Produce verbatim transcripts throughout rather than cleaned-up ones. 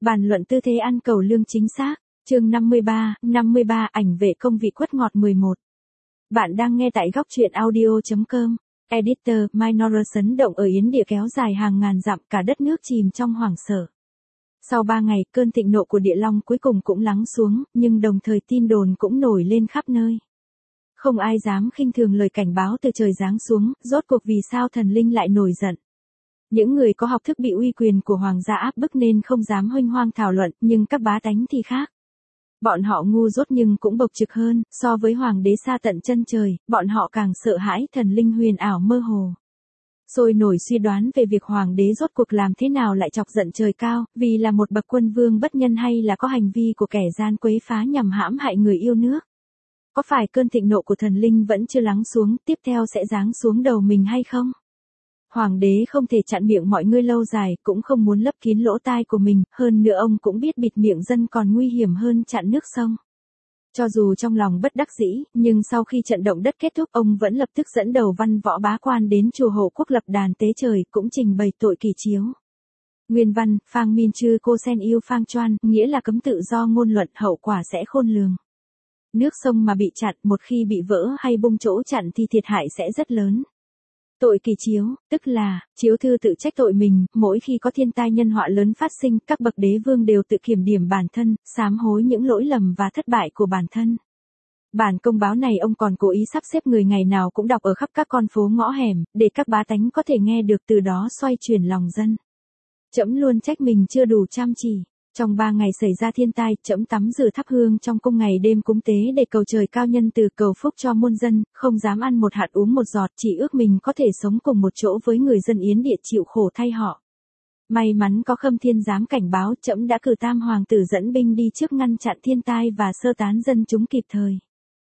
Bàn luận tư thế ăn cầu lương chính xác. Chương năm mươi ba, năm mươi ba ảnh vệ công vị quất ngọt mười một. Bạn đang nghe tại góc truyện audio chấm com. Editor, Minor sấn động ở Yến Địa kéo dài hàng ngàn dặm, cả đất nước chìm trong hoảng sợ. Sau ba ngày, cơn thịnh nộ của Địa Long cuối cùng cũng lắng xuống, nhưng đồng thời tin đồn cũng nổi lên khắp nơi. Không ai dám khinh thường lời cảnh báo từ trời giáng xuống, rốt cuộc vì sao thần linh lại nổi giận. Những người có học thức bị uy quyền của hoàng gia áp bức nên không dám huênh hoang thảo luận, nhưng các bá tánh thì khác. Bọn họ ngu dốt nhưng cũng bộc trực hơn, so với hoàng đế xa tận chân trời, bọn họ càng sợ hãi thần linh huyền ảo mơ hồ. Sôi nổi suy đoán về việc hoàng đế rốt cuộc làm thế nào lại chọc giận trời cao, vì là một bậc quân vương bất nhân hay là có hành vi của kẻ gian quấy phá nhằm hãm hại người yêu nước. Có phải cơn thịnh nộ của thần linh vẫn chưa lắng xuống, tiếp theo sẽ giáng xuống đầu mình hay không? Hoàng đế không thể chặn miệng mọi người lâu dài, cũng không muốn lấp kín lỗ tai của mình, hơn nữa ông cũng biết bịt miệng dân còn nguy hiểm hơn chặn nước sông. Cho dù trong lòng bất đắc dĩ, nhưng sau khi trận động đất kết thúc, ông vẫn lập tức dẫn đầu văn võ bá quan đến chùa Hộ Quốc lập đàn tế trời, cũng trình bày tội kỳ chiếu. Nguyên văn, Phang Min Chư Cô Sen Yêu Phang Choan, nghĩa là cấm tự do ngôn luận, hậu quả sẽ khôn lường. Nước sông mà bị chặn, một khi bị vỡ hay bung chỗ chặn thì thiệt hại sẽ rất lớn. Tội kỳ chiếu, tức là, chiếu thư tự trách tội mình, mỗi khi có thiên tai nhân họa lớn phát sinh, các bậc đế vương đều tự kiểm điểm bản thân, sám hối những lỗi lầm và thất bại của bản thân. Bản công báo này ông còn cố ý sắp xếp người ngày nào cũng đọc ở khắp các con phố ngõ hẻm, để các bá tánh có thể nghe được, từ đó xoay chuyển lòng dân. Trẫm luôn trách mình chưa đủ chăm chỉ. Trong ba ngày xảy ra thiên tai, trẫm tắm rửa thắp hương trong cung ngày đêm cúng tế để cầu trời cao nhân từ, cầu phúc cho muôn dân, không dám ăn một hạt uống một giọt, chỉ ước mình có thể sống cùng một chỗ với người dân Yến Địa chịu khổ thay họ. May mắn có Khâm Thiên giám cảnh báo, trẫm đã cử tam hoàng tử dẫn binh đi trước ngăn chặn thiên tai và sơ tán dân chúng kịp thời.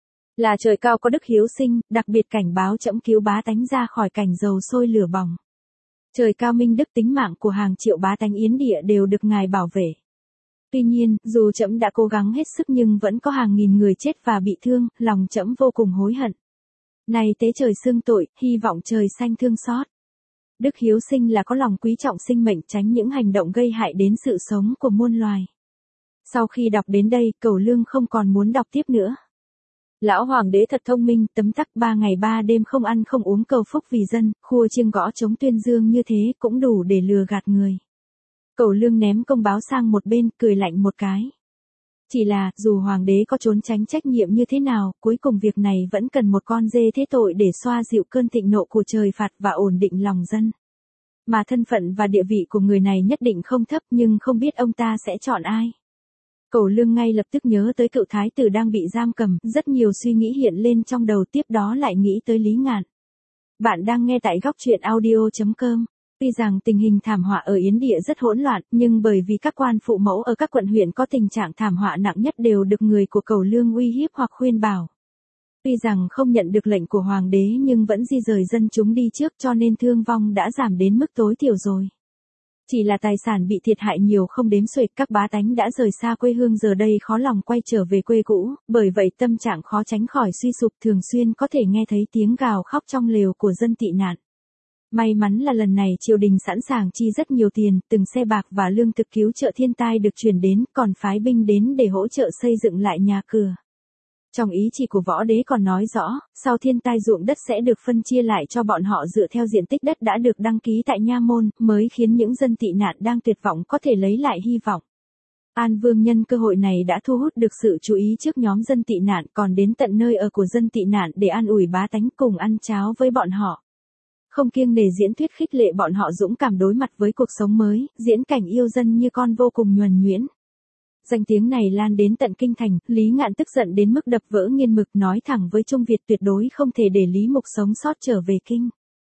Là trời cao có đức hiếu sinh, đặc biệt cảnh báo trẫm cứu bá tánh ra khỏi cảnh dầu sôi lửa bỏng. Trời cao minh đức, tính mạng của hàng triệu bá tánh Yến Địa đều được ngài bảo vệ. Tuy nhiên, dù trẫm đã cố gắng hết sức nhưng vẫn có hàng nghìn người chết và bị thương, lòng trẫm vô cùng hối hận. Này tế trời xương tội, hy vọng trời xanh thương xót. Đức hiếu sinh là có lòng quý trọng sinh mệnh, tránh những hành động gây hại đến sự sống của muôn loài. Sau khi đọc đến đây, Cẩu Lương không còn muốn đọc tiếp nữa. Lão hoàng đế thật thông minh, tấm tắc ba ngày ba đêm không ăn không uống cầu phúc vì dân, khua chiêng gõ trống tuyên dương như thế cũng đủ để lừa gạt người. Cẩu Lương ném công báo sang một bên, cười lạnh một cái. Chỉ là, dù hoàng đế có trốn tránh trách nhiệm như thế nào, cuối cùng việc này vẫn cần một con dê thế tội để xoa dịu cơn thịnh nộ của trời phạt và ổn định lòng dân. Mà thân phận và địa vị của người này nhất định không thấp, nhưng không biết ông ta sẽ chọn ai. Cẩu Lương ngay lập tức nhớ tới cựu thái tử đang bị giam cầm, rất nhiều suy nghĩ hiện lên trong đầu, tiếp đó lại nghĩ tới Lý Ngạn. Bạn đang nghe tại góc truyện audio chấm com. Tuy rằng tình hình thảm họa ở Yến Địa rất hỗn loạn, nhưng bởi vì các quan phụ mẫu ở các quận huyện có tình trạng thảm họa nặng nhất đều được người của Cẩu Lương uy hiếp hoặc khuyên bảo. Tuy rằng không nhận được lệnh của hoàng đế nhưng vẫn di rời dân chúng đi trước, cho nên thương vong đã giảm đến mức tối thiểu rồi. Chỉ là tài sản bị thiệt hại nhiều không đếm xuể, các bá tánh đã rời xa quê hương giờ đây khó lòng quay trở về quê cũ, bởi vậy tâm trạng khó tránh khỏi suy sụp, thường xuyên có thể nghe thấy tiếng gào khóc trong lều của dân tị nạn. May mắn là lần này triều đình sẵn sàng chi rất nhiều tiền, từng xe bạc và lương thực cứu trợ thiên tai được chuyển đến, còn phái binh đến để hỗ trợ xây dựng lại nhà cửa. Trong ý chỉ của võ đế còn nói rõ, sau thiên tai ruộng đất sẽ được phân chia lại cho bọn họ dựa theo diện tích đất đã được đăng ký tại nha môn, mới khiến những dân tị nạn đang tuyệt vọng có thể lấy lại hy vọng. An Vương nhân cơ hội này đã thu hút được sự chú ý trước nhóm dân tị nạn, còn đến tận nơi ở của dân tị nạn để an ủi bá tánh cùng ăn cháo với bọn họ. Không kiêng nể diễn thuyết khích lệ bọn họ dũng cảm đối mặt với cuộc sống mới, diễn cảnh yêu dân như con vô cùng nhuần nhuyễn. Danh tiếng này lan đến tận kinh thành, Lý Ngạn tức giận đến mức đập vỡ nghiên mực, nói thẳng với Trung Việt tuyệt đối không thể để Lý Mục sống sót trở về kinh.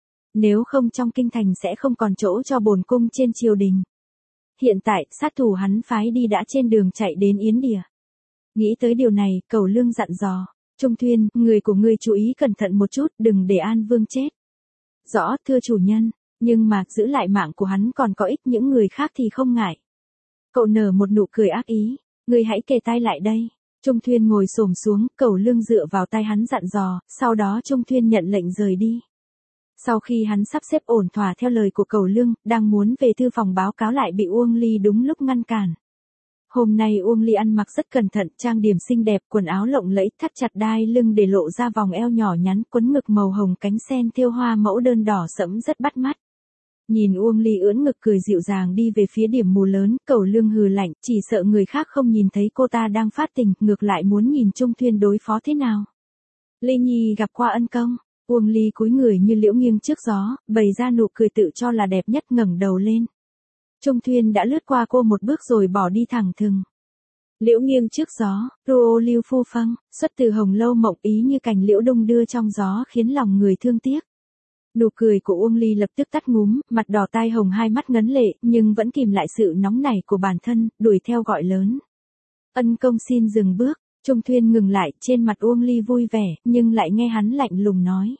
Nếu không trong kinh thành sẽ không còn chỗ cho bổn cung trên triều đình. Hiện tại, sát thủ hắn phái đi đã trên đường chạy đến Yến Địa. Nghĩ tới điều này, Cẩu Lương dặn dò, Trung Thuyên, người của ngươi chú ý cẩn thận một chút, đừng để An Vương chết. Rõ, thưa chủ nhân, nhưng mà, giữ lại mạng của hắn còn có ích, những người khác thì không ngại. Cậu nở một nụ cười ác ý, ngươi hãy kề tai lại đây. Trung Thuyên ngồi xổm xuống, Cẩu Lương dựa vào tai hắn dặn dò, sau đó Trung Thuyên nhận lệnh rời đi. Sau khi hắn sắp xếp ổn thỏa theo lời của Cẩu Lương, đang muốn về thư phòng báo cáo lại bị Uông Ly đúng lúc ngăn cản. Hôm nay Uông Ly ăn mặc rất cẩn thận, trang điểm xinh đẹp, quần áo lộng lẫy, thắt chặt đai lưng để lộ ra vòng eo nhỏ nhắn, quấn ngực màu hồng cánh sen thêu hoa mẫu đơn đỏ sẫm rất bắt mắt. Nhìn Uông Ly ưỡn ngực cười dịu dàng đi về phía điểm mù lớn, Cẩu Lương hừ lạnh, chỉ sợ người khác không nhìn thấy cô ta đang phát tình, ngược lại muốn nhìn Trung Thuyên đối phó thế nào. Ly Nhi gặp qua ân công. Uông Ly cúi người như liễu nghiêng trước gió, bày ra nụ cười tự cho là đẹp nhất, ngẩng đầu lên. Trung Thuyên đã lướt qua cô một bước rồi bỏ đi thẳng thừng. Liễu nghiêng trước gió, ruo lưu phu phăng, xuất từ hồng lâu mộng ý như cành liễu đung đưa trong gió khiến lòng người thương tiếc. Nụ cười của Uông Ly lập tức tắt ngúm, mặt đỏ tai hồng hai mắt ngấn lệ, nhưng vẫn kìm lại sự nóng nảy của bản thân, đuổi theo gọi lớn. Ân công xin dừng bước. Trung Thuyên ngừng lại, trên mặt Uông Ly vui vẻ, nhưng lại nghe hắn lạnh lùng nói.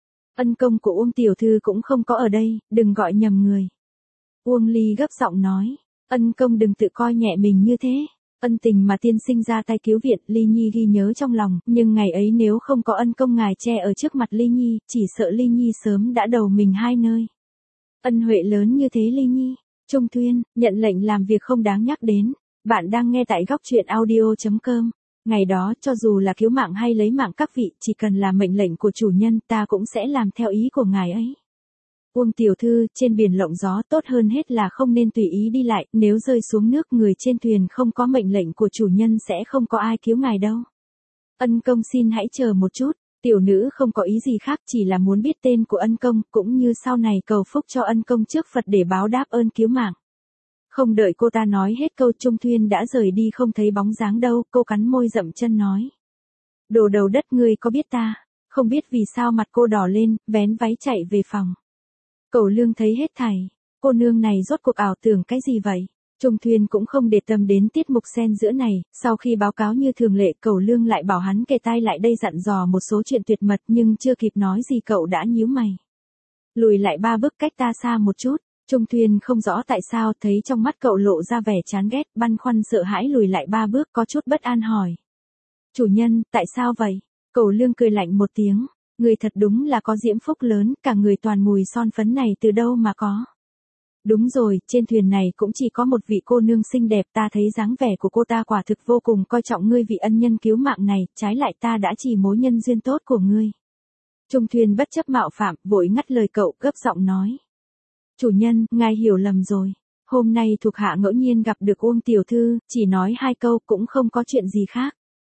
Ân công của Uông tiểu thư cũng không có ở đây, đừng gọi nhầm người. Uông Ly gấp giọng nói, ân công đừng tự coi nhẹ mình như thế. Ân tình mà tiên sinh ra tay cứu viện, Ly Nhi ghi nhớ trong lòng, nhưng ngày ấy nếu không có ân công ngài che ở trước mặt Ly Nhi, chỉ sợ Ly Nhi sớm đã đầu mình hai nơi. Ân huệ lớn như thế Ly Nhi. Trung Thuyên, nhận lệnh làm việc không đáng nhắc đến. Bạn đang nghe tại góc truyện audio chấm com. Ngày đó, cho dù là cứu mạng hay lấy mạng các vị, chỉ cần là mệnh lệnh của chủ nhân, ta cũng sẽ làm theo ý của ngài ấy. Uông tiểu thư, trên biển lộng gió, tốt hơn hết là không nên tùy ý đi lại, nếu rơi xuống nước người trên thuyền không có mệnh lệnh của chủ nhân sẽ không có ai cứu ngài đâu. Ân công xin hãy chờ một chút, tiểu nữ không có ý gì khác, chỉ là muốn biết tên của ân công, cũng như sau này cầu phúc cho ân công trước Phật để báo đáp ơn cứu mạng. Không đợi cô ta nói hết câu, Trung Thuyên đã rời đi không thấy bóng dáng đâu, cô cắn môi dậm chân nói. Đồ đầu đất, ngươi có biết ta? Không biết vì sao mặt cô đỏ lên, vén váy chạy về phòng. Cẩu Lương thấy hết thảy, cô nương này rốt cuộc ảo tưởng cái gì vậy? Trung Thuyên cũng không để tâm đến tiết mục xen giữa này, sau khi báo cáo như thường lệ, Cẩu Lương lại bảo hắn kề tai lại đây dặn dò một số chuyện tuyệt mật, nhưng chưa kịp nói gì cậu đã nhíu mày. Lùi lại ba bước cách ta xa một chút. Trung Thuyên không rõ tại sao, thấy trong mắt cậu lộ ra vẻ chán ghét, băn khoăn sợ hãi lùi lại ba bước, có chút bất an hỏi. Chủ nhân, tại sao vậy? Cẩu Lương cười lạnh một tiếng, người thật đúng là có diễm phúc lớn, cả người toàn mùi son phấn này từ đâu mà có. Đúng rồi, trên thuyền này cũng chỉ có một vị cô nương xinh đẹp, ta thấy dáng vẻ của cô ta quả thực vô cùng coi trọng ngươi vị ân nhân cứu mạng này, trái lại ta đã chỉ mối nhân duyên tốt của ngươi. Trung Thuyên bất chấp mạo phạm, vội ngắt lời cậu, gấp giọng nói. Chủ nhân, ngài hiểu lầm rồi. Hôm nay thuộc hạ ngẫu nhiên gặp được Uông tiểu thư, chỉ nói hai câu cũng không có chuyện gì khác.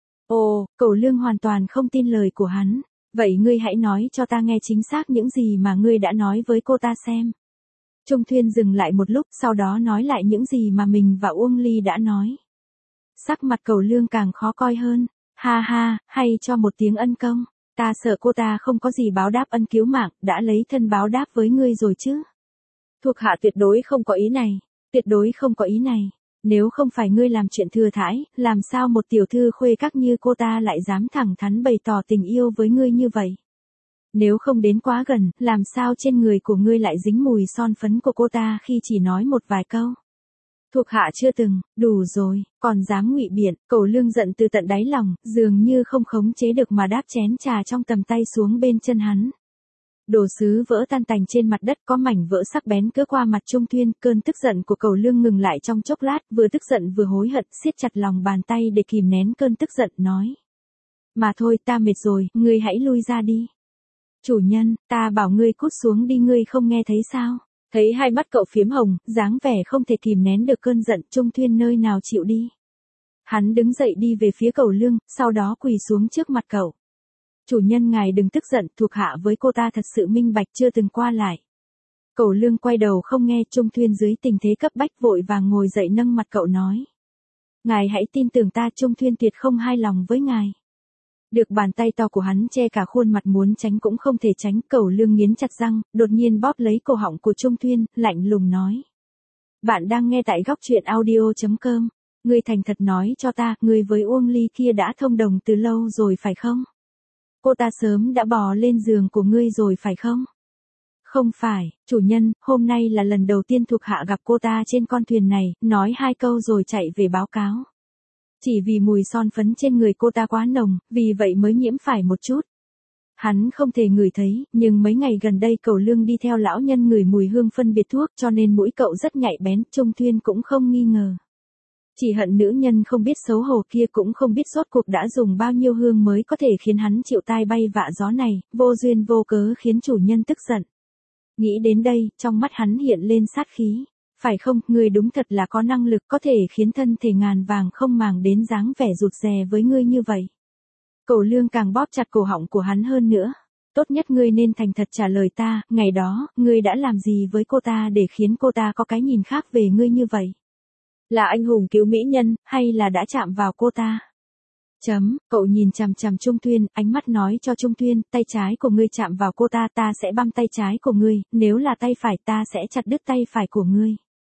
Ồ, Cẩu Lương hoàn toàn không tin lời của hắn. Vậy ngươi hãy nói cho ta nghe chính xác những gì mà ngươi đã nói với cô ta xem. Trung Thuyên dừng lại một lúc, sau đó nói lại những gì mà mình và Uông Ly đã nói. Sắc mặt Cẩu Lương càng khó coi hơn. Ha ha, hay cho một tiếng ân công. Ta sợ cô ta không có gì báo đáp ân cứu mạng, đã lấy thân báo đáp với ngươi rồi chứ. Thuộc hạ tuyệt đối không có ý này, tuyệt đối không có ý này. Nếu không phải ngươi làm chuyện thừa thãi, làm sao một tiểu thư khuê các như cô ta lại dám thẳng thắn bày tỏ tình yêu với ngươi như vậy? Nếu không đến quá gần, làm sao trên người của ngươi lại dính mùi son phấn của cô ta khi chỉ nói một vài câu? Thuộc hạ chưa từng, đủ rồi, còn dám ngụy biện. Cẩu Lương giận từ tận đáy lòng, dường như không khống chế được mà đáp chén trà trong tầm tay xuống bên chân hắn. Đồ sứ vỡ tan tành trên mặt đất, có mảnh vỡ sắc bén cứa qua mặt Trung Thuyên, cơn tức giận của Cẩu Lương ngừng lại trong chốc lát, vừa tức giận vừa hối hận, siết chặt lòng bàn tay để kìm nén cơn tức giận, nói. Mà thôi, ta mệt rồi, ngươi hãy lui ra đi. Chủ nhân, ta bảo ngươi cút xuống đi, ngươi không nghe thấy sao? Thấy hai mắt cậu phiếm hồng, dáng vẻ không thể kìm nén được cơn giận, Trung Thuyên nơi nào chịu đi. Hắn đứng dậy đi về phía Cẩu Lương, sau đó quỳ xuống trước mặt cậu. Chủ nhân ngài đừng tức giận, thuộc hạ với cô ta thật sự minh bạch, chưa từng qua lại. Cẩu Lương quay đầu không nghe, Trung Thuyên dưới tình thế cấp bách vội vàng ngồi dậy nâng mặt cậu nói. Ngài hãy tin tưởng ta, Trung Thuyên tuyệt không hài lòng với ngài. Được bàn tay to của hắn che cả khuôn mặt, muốn tránh cũng không thể tránh, Cẩu Lương nghiến chặt răng, đột nhiên bóp lấy cổ họng của Trung Thuyên, lạnh lùng nói. Bạn đang nghe tại góc truyện audio chấm com. Ngươi thành thật nói cho ta, ngươi với Uông Ly kia đã thông đồng từ lâu rồi phải không? Cô ta sớm đã bò lên giường của ngươi rồi phải không? Không phải, chủ nhân, hôm nay là lần đầu tiên thuộc hạ gặp cô ta trên con thuyền này, nói hai câu rồi chạy về báo cáo. Chỉ vì mùi son phấn trên người cô ta quá nồng, vì vậy mới nhiễm phải một chút. Hắn không thể ngửi thấy, nhưng mấy ngày gần đây Cẩu Lương đi theo lão nhân ngửi mùi hương phân biệt thuốc, cho nên mũi cậu rất nhạy bén, Trung Thuyên cũng không nghi ngờ. Chỉ hận nữ nhân không biết xấu hổ kia cũng không biết rốt cuộc đã dùng bao nhiêu hương mới có thể khiến hắn chịu tai bay vạ gió này, vô duyên vô cớ khiến chủ nhân tức giận. Nghĩ đến đây, trong mắt hắn hiện lên sát khí. Phải không, ngươi đúng thật là có năng lực có thể khiến thân thể ngàn vàng không màng đến dáng vẻ rụt rè với ngươi như vậy. Cẩu Lương càng bóp chặt cổ họng của hắn hơn nữa. Tốt nhất ngươi nên thành thật trả lời ta, ngày đó, ngươi đã làm gì với cô ta để khiến cô ta có cái nhìn khác về ngươi như vậy? Là anh hùng cứu mỹ nhân, hay là đã chạm vào cô ta? Chấm, cậu nhìn chằm chằm Trung Thuyên, ánh mắt nói cho Trung Thuyên, tay trái của ngươi chạm vào cô ta, ta sẽ băm tay trái của ngươi, nếu là tay phải ta sẽ chặt đứt tay phải của ngươi.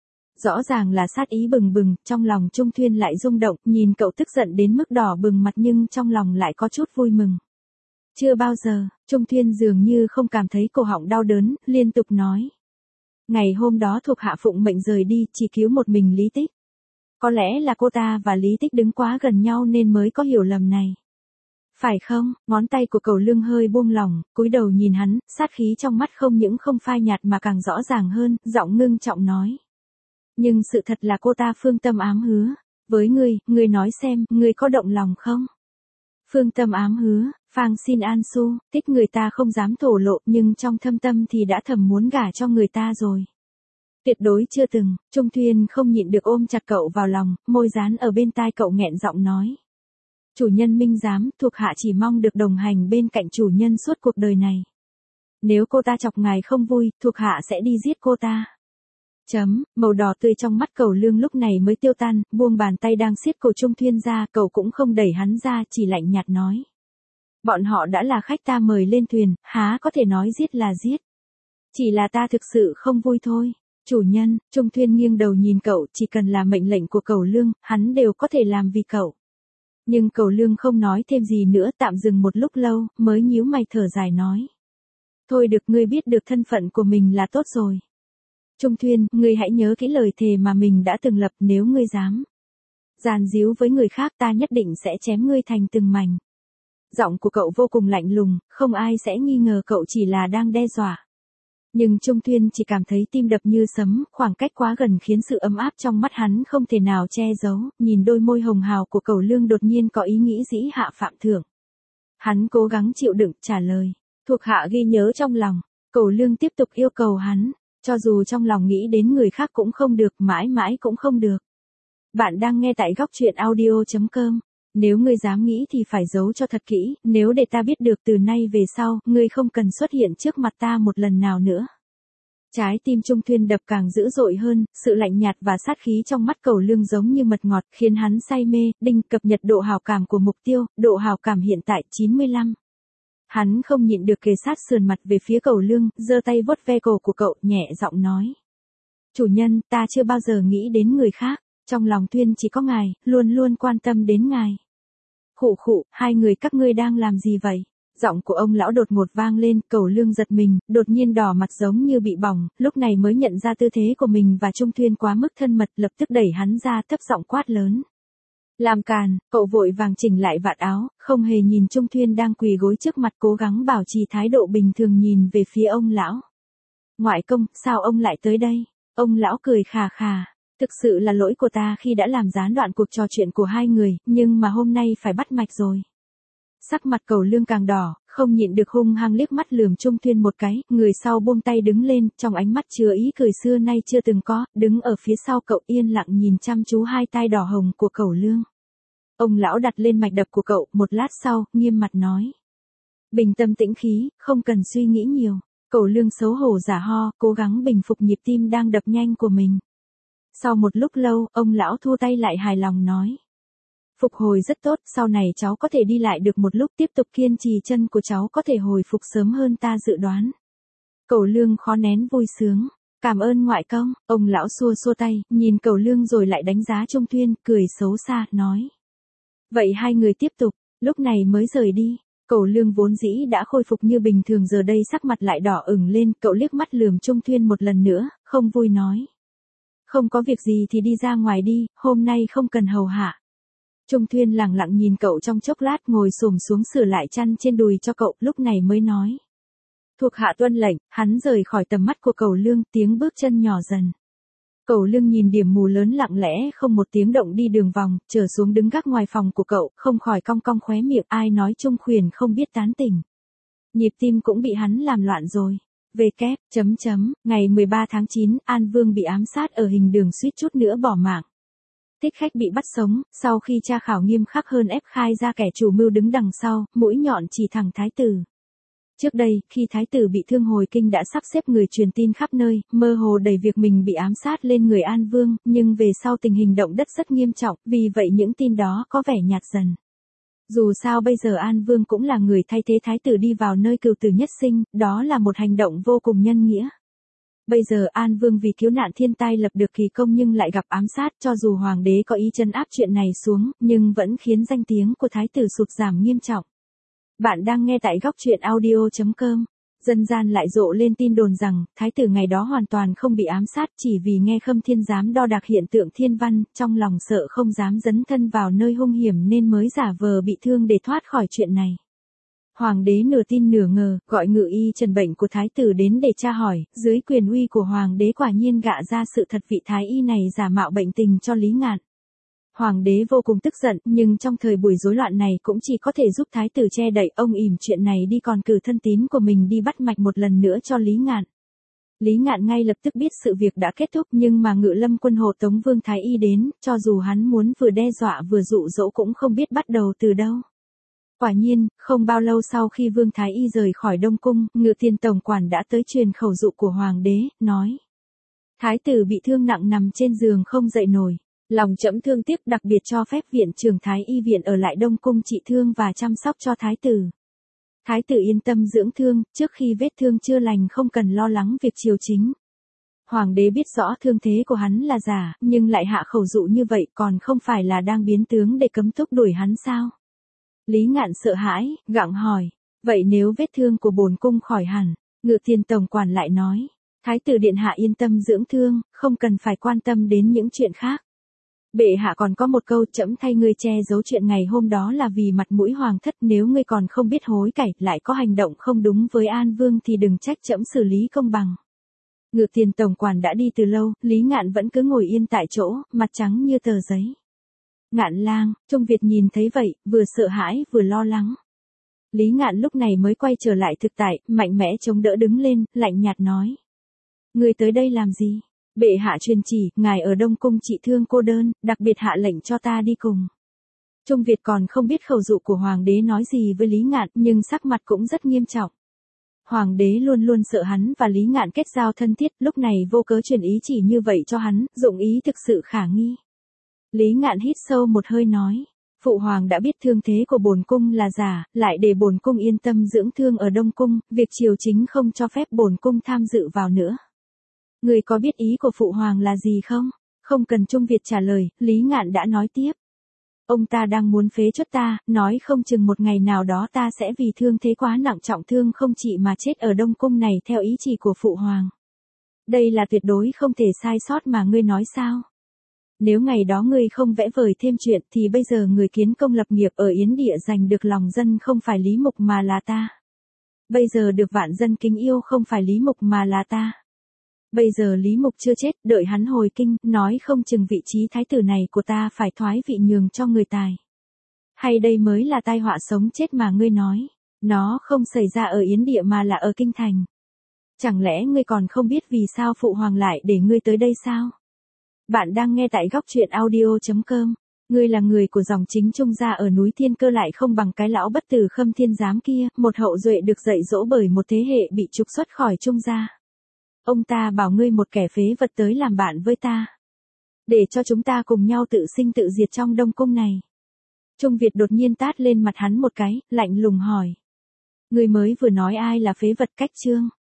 Rõ ràng là sát ý bừng bừng, trong lòng Trung Thuyên lại rung động, nhìn cậu tức giận đến mức đỏ bừng mặt nhưng trong lòng lại có chút vui mừng. Chưa bao giờ, Trung Thuyên dường như không cảm thấy cổ họng đau đớn, liên tục nói. Ngày hôm đó thuộc hạ phụng mệnh rời đi, chỉ cứu một mình Lý Tích. Có lẽ là cô ta và Lý Tích đứng quá gần nhau nên mới có hiểu lầm này. Phải không? Ngón tay của Cẩu Lương hơi buông lỏng, cúi đầu nhìn hắn, sát khí trong mắt không những không phai nhạt mà càng rõ ràng hơn, giọng ngưng trọng nói. Nhưng sự thật là cô ta phương tâm ám hứa. Với ngươi, ngươi nói xem, ngươi có động lòng không? Phương tâm ám hứa, Phang Xin An Su, thích người ta không dám thổ lộ nhưng trong thâm tâm thì đã thầm muốn gả cho người ta rồi. Tuyệt đối chưa từng, Trung Thuyên không nhịn được ôm chặt cậu vào lòng, môi dán ở bên tai cậu nghẹn giọng nói. Chủ nhân minh giám, thuộc hạ chỉ mong được đồng hành bên cạnh chủ nhân suốt cuộc đời này. Nếu cô ta chọc ngài không vui, thuộc hạ sẽ đi giết cô ta. Chấm, màu đỏ tươi trong mắt Cẩu Lương lúc này mới tiêu tan, buông bàn tay đang siết cổ Trung Thuyên ra, cậu cũng không đẩy hắn ra, chỉ lạnh nhạt nói. Bọn họ đã là khách ta mời lên thuyền, há có thể nói giết là giết. Chỉ là ta thực sự không vui thôi. Chủ nhân, Trung Thuyên nghiêng đầu nhìn cậu, chỉ cần là mệnh lệnh của Cẩu Lương, hắn đều có thể làm vì cậu. Nhưng Cẩu Lương không nói thêm gì nữa, tạm dừng một lúc lâu, mới nhíu mày thở dài nói. Thôi được, ngươi biết được thân phận của mình là tốt rồi. Trung Thuyên, ngươi hãy nhớ kỹ lời thề mà mình đã từng lập, nếu ngươi dám giàn díu với người khác ta nhất định sẽ chém ngươi thành từng mảnh. Giọng của cậu vô cùng lạnh lùng, không ai sẽ nghi ngờ cậu chỉ là đang đe dọa. Nhưng Trung Thuyên chỉ cảm thấy tim đập như sấm, khoảng cách quá gần khiến sự ấm áp trong mắt hắn không thể nào che giấu, nhìn đôi môi hồng hào của Cẩu Lương đột nhiên có ý nghĩ dĩ hạ phạm thượng. Hắn cố gắng chịu đựng, trả lời, thuộc hạ ghi nhớ trong lòng. Cẩu Lương tiếp tục yêu cầu hắn, cho dù trong lòng nghĩ đến người khác cũng không được, mãi mãi cũng không được. Bạn đang nghe tại góc truyện audio chấm com. Nếu ngươi dám nghĩ thì phải giấu cho thật kỹ, nếu để ta biết được từ nay về sau, ngươi không cần xuất hiện trước mặt ta một lần nào nữa. Trái tim Trung Thuyên đập càng dữ dội hơn, sự lạnh nhạt và sát khí trong mắt Cẩu Lương giống như mật ngọt, khiến hắn say mê. Đinh, cập nhật độ hào cảm của mục tiêu, độ hào cảm hiện tại chín mươi lăm. Hắn không nhịn được kề sát sườn mặt về phía Cẩu Lương, giơ tay vuốt ve cổ của cậu, nhẹ giọng nói. Chủ nhân, ta chưa bao giờ nghĩ đến người khác, trong lòng Thuyên chỉ có ngài, luôn luôn quan tâm đến ngài. Khụ khụ, hai người các ngươi đang làm gì vậy? Giọng của ông lão đột ngột vang lên, Cẩu Lương giật mình, đột nhiên đỏ mặt giống như bị bỏng, lúc này mới nhận ra tư thế của mình và Trung Thuyên quá mức thân mật, lập tức đẩy hắn ra, thấp giọng quát lớn. Làm càn, cậu vội vàng chỉnh lại vạt áo, không hề nhìn Trung Thuyên đang quỳ gối trước mặt, cố gắng bảo trì thái độ bình thường nhìn về phía ông lão. Ngoại công, sao ông lại tới đây? Ông lão cười khà khà. Thực sự là lỗi của ta khi đã làm gián đoạn cuộc trò chuyện của hai người, nhưng mà hôm nay phải bắt mạch rồi. Sắc mặt Cẩu Lương càng đỏ, không nhịn được hung hăng liếc mắt lườm Trung Thuyên một cái, người sau buông tay đứng lên, trong ánh mắt chứa ý cười xưa nay chưa từng có, đứng ở phía sau cậu yên lặng nhìn chăm chú hai tai đỏ hồng của Cẩu Lương. Ông lão đặt lên mạch đập của cậu, một lát sau, nghiêm mặt nói. Bình tâm tĩnh khí, không cần suy nghĩ nhiều. Cẩu Lương xấu hổ giả ho, cố gắng bình phục nhịp tim đang đập nhanh của mình. Sau một lúc lâu, ông lão thu tay lại hài lòng nói. Phục hồi rất tốt, sau này cháu có thể đi lại được một lúc, tiếp tục kiên trì, chân của cháu có thể hồi phục sớm hơn ta dự đoán. Cẩu Lương khó nén vui sướng. Cảm ơn ngoại công, ông lão xua xua tay, nhìn Cẩu Lương rồi lại đánh giá Trung Thuyên, cười xấu xa, nói. Vậy hai người tiếp tục, lúc này mới rời đi. Cẩu Lương vốn dĩ đã khôi phục như bình thường giờ đây sắc mặt lại đỏ ửng lên, cậu liếc mắt lườm Trung Thuyên một lần nữa, không vui nói. Không có việc gì thì đi ra ngoài đi, hôm nay không cần hầu hạ. Trung Thuyên lặng lặng nhìn cậu trong chốc lát, ngồi xổm xuống sửa lại chăn trên đùi cho cậu, lúc này mới nói. Thuộc hạ tuân lệnh, hắn rời khỏi tầm mắt của Cẩu Lương, tiếng bước chân nhỏ dần. Cẩu Lương nhìn điểm mù lớn lặng lẽ không một tiếng động đi đường vòng, trở xuống đứng gác ngoài phòng của cậu, không khỏi cong cong khóe miệng, ai nói Trung Khuyển không biết tán tỉnh. Nhịp tim cũng bị hắn làm loạn rồi. Về kép, chấm chấm, ngày mười ba tháng chín, An Vương bị ám sát ở hình đường suýt chút nữa bỏ mạng. Thích Khách bị bắt sống, sau khi tra khảo nghiêm khắc hơn ép khai ra kẻ chủ mưu đứng đằng sau, mũi nhọn chỉ thẳng thái tử. Trước đây, khi thái tử bị thương hồi kinh đã sắp xếp người truyền tin khắp nơi, mơ hồ đẩy việc mình bị ám sát lên người An Vương, nhưng về sau tình hình động đất rất nghiêm trọng, vì vậy những tin đó có vẻ nhạt dần. Dù sao bây giờ An Vương cũng là người thay thế thái tử đi vào nơi cửu tử nhất sinh, đó là một hành động vô cùng nhân nghĩa. Bây giờ An Vương vì cứu nạn thiên tai lập được kỳ công nhưng lại gặp ám sát, cho dù hoàng đế có ý trấn áp chuyện này xuống, nhưng vẫn khiến danh tiếng của thái tử sụt giảm nghiêm trọng. Bạn đang nghe tại góc truyện audio chấm com. Dân gian lại rộ lên tin đồn rằng, thái tử ngày đó hoàn toàn không bị ám sát chỉ vì nghe Khâm Thiên Giám đo đạc hiện tượng thiên văn, trong lòng sợ không dám dấn thân vào nơi hung hiểm nên mới giả vờ bị thương để thoát khỏi chuyện này. Hoàng đế nửa tin nửa ngờ, gọi ngự y trần bệnh của thái tử đến để tra hỏi, dưới quyền uy của hoàng đế quả nhiên gạ ra sự thật vị thái y này giả mạo bệnh tình cho Lý Ngạn. Hoàng đế vô cùng tức giận, nhưng trong thời buổi rối loạn này cũng chỉ có thể giúp thái tử che đậy ông ỉm chuyện này đi, còn cử thân tín của mình đi bắt mạch một lần nữa cho Lý Ngạn. Lý Ngạn ngay lập tức biết sự việc đã kết thúc, nhưng mà Ngự Lâm quân hộ tống Vương Thái Y đến, cho dù hắn muốn vừa đe dọa vừa dụ dỗ cũng không biết bắt đầu từ đâu. Quả nhiên, không bao lâu sau khi Vương Thái Y rời khỏi Đông Cung, Ngự Tiền Tổng quản đã tới truyền khẩu dụ của Hoàng đế, nói. Thái tử bị thương nặng nằm trên giường không dậy nổi. Lòng trẫm thương tiếc, đặc biệt cho phép viện trưởng Thái Y viện ở lại Đông Cung trị thương và chăm sóc cho thái tử. Thái tử yên tâm dưỡng thương, trước khi vết thương chưa lành không cần lo lắng việc triều chính. Hoàng đế biết rõ thương thế của hắn là giả, nhưng lại hạ khẩu dụ như vậy còn không phải là đang biến tướng để cấm túc đuổi hắn sao? Lý Ngạn sợ hãi, gặng hỏi, vậy nếu vết thương của bổn cung khỏi hẳn, Ngự Tiền Tổng quản lại nói, thái tử điện hạ yên tâm dưỡng thương, không cần phải quan tâm đến những chuyện khác. Bệ hạ còn có một câu, trẫm thay ngươi che giấu chuyện ngày hôm đó là vì mặt mũi hoàng thất, nếu ngươi còn không biết hối cải, lại có hành động không đúng với An Vương thì đừng trách trẫm xử lý công bằng. Ngự Tiền Tổng quản đã đi từ lâu, Lý Ngạn vẫn cứ ngồi yên tại chỗ, mặt trắng như tờ giấy. Ngạn lang, Trung Việt nhìn thấy vậy, vừa sợ hãi vừa lo lắng. Lý Ngạn lúc này mới quay trở lại thực tại, mạnh mẽ chống đỡ đứng lên, lạnh nhạt nói. Ngươi tới đây làm gì? Bệ hạ truyền chỉ, ngài ở Đông Cung trị thương cô đơn, đặc biệt hạ lệnh cho ta đi cùng. Trung Việt còn không biết khẩu dụ của Hoàng đế nói gì với Lý Ngạn, nhưng sắc mặt cũng rất nghiêm trọng. Hoàng đế luôn luôn sợ hắn và Lý Ngạn kết giao thân thiết, lúc này vô cớ truyền ý chỉ như vậy cho hắn, dụng ý thực sự khả nghi. Lý Ngạn hít sâu một hơi nói, Phụ Hoàng đã biết thương thế của bổn cung là giả, lại để bổn cung yên tâm dưỡng thương ở Đông Cung, việc triều chính không cho phép bổn cung tham dự vào nữa. Người có biết ý của Phụ Hoàng là gì không? Không cần Trung Việt trả lời, Lý Ngạn đã nói tiếp. Ông ta đang muốn phế truất ta, nói không chừng một ngày nào đó ta sẽ vì thương thế quá nặng trọng thương không trị mà chết ở Đông Cung này theo ý chỉ của Phụ Hoàng. Đây là tuyệt đối không thể sai sót mà ngươi nói sao? Nếu ngày đó ngươi không vẽ vời thêm chuyện thì bây giờ người kiến công lập nghiệp ở Yến Địa giành được lòng dân không phải Lý Mục mà là ta. Bây giờ được vạn dân kính yêu không phải Lý Mục mà là ta. Bây giờ Lý Mục chưa chết, đợi hắn hồi kinh, nói không chừng vị trí thái tử này của ta phải thoái vị nhường cho người tài. Hay đây mới là tai họa sống chết mà ngươi nói, nó không xảy ra ở Yến Địa mà là ở Kinh Thành. Chẳng lẽ ngươi còn không biết vì sao Phụ Hoàng lại để ngươi tới đây sao? Bạn đang nghe tại góc truyện audio chấm com. Ngươi là người của dòng chính Trung gia ở núi Thiên Cơ lại không bằng cái lão bất tử Khâm Thiên Giám kia, một hậu duệ được dạy dỗ bởi một thế hệ bị trục xuất khỏi Trung gia. Ông ta bảo ngươi một kẻ phế vật tới làm bạn với ta. Để cho chúng ta cùng nhau tự sinh tự diệt trong Đông Cung này. Trung Việt đột nhiên tát lên mặt hắn một cái, lạnh lùng hỏi. Ngươi mới vừa nói ai là phế vật cách chương.